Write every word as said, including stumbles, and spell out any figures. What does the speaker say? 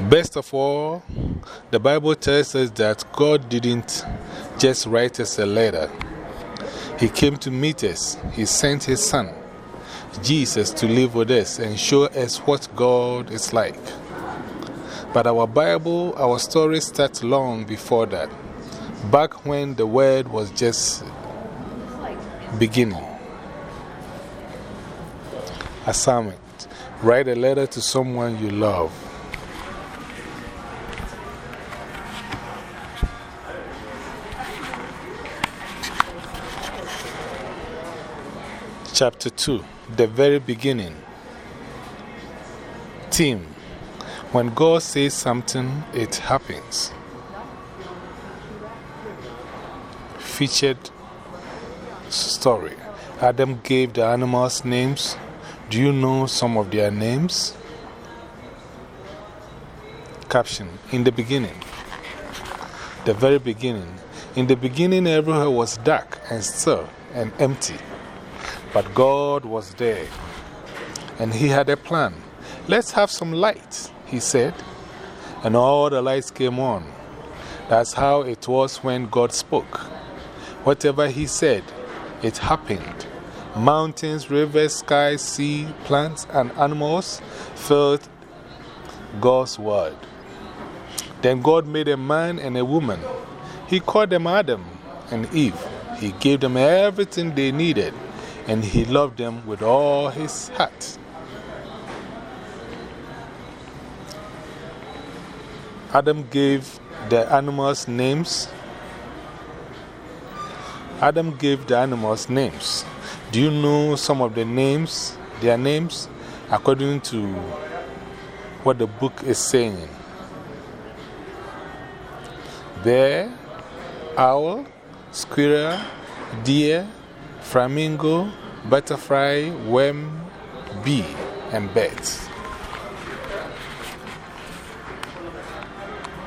Best of all, the Bible tells us that God didn't just write us a letter. He came to meet us. He sent His Son, Jesus, to live with us and show us what God is like. But our Bible, our story starts long before that, back when the Word was just beginning. Assignment: write a letter to someone you love. Chapter two, the very beginning. Theme: when God says something, it happens. Featured story: Adam gave the animals names. Do you know some of their names? Caption: in the beginning. The very beginning. In the beginning, everywhere was dark and still and empty. But God was there, and He had a plan. Let's have some light, He said, and all the lights came on. That's how it was when God spoke. Whatever He said, it happened. Mountains, rivers, sky, sea, plants, and animals filled God's word. Then God made a man and a woman. He called them Adam and Eve. He gave them everything they needed, and He loved them with all His heart. Adam gave the animals names. Adam gave the animals names. Do you know some of the names, their names, according to what the book is saying? Bear, owl, squirrel, deer, flamingo, butterfly, worm, bee, and birds.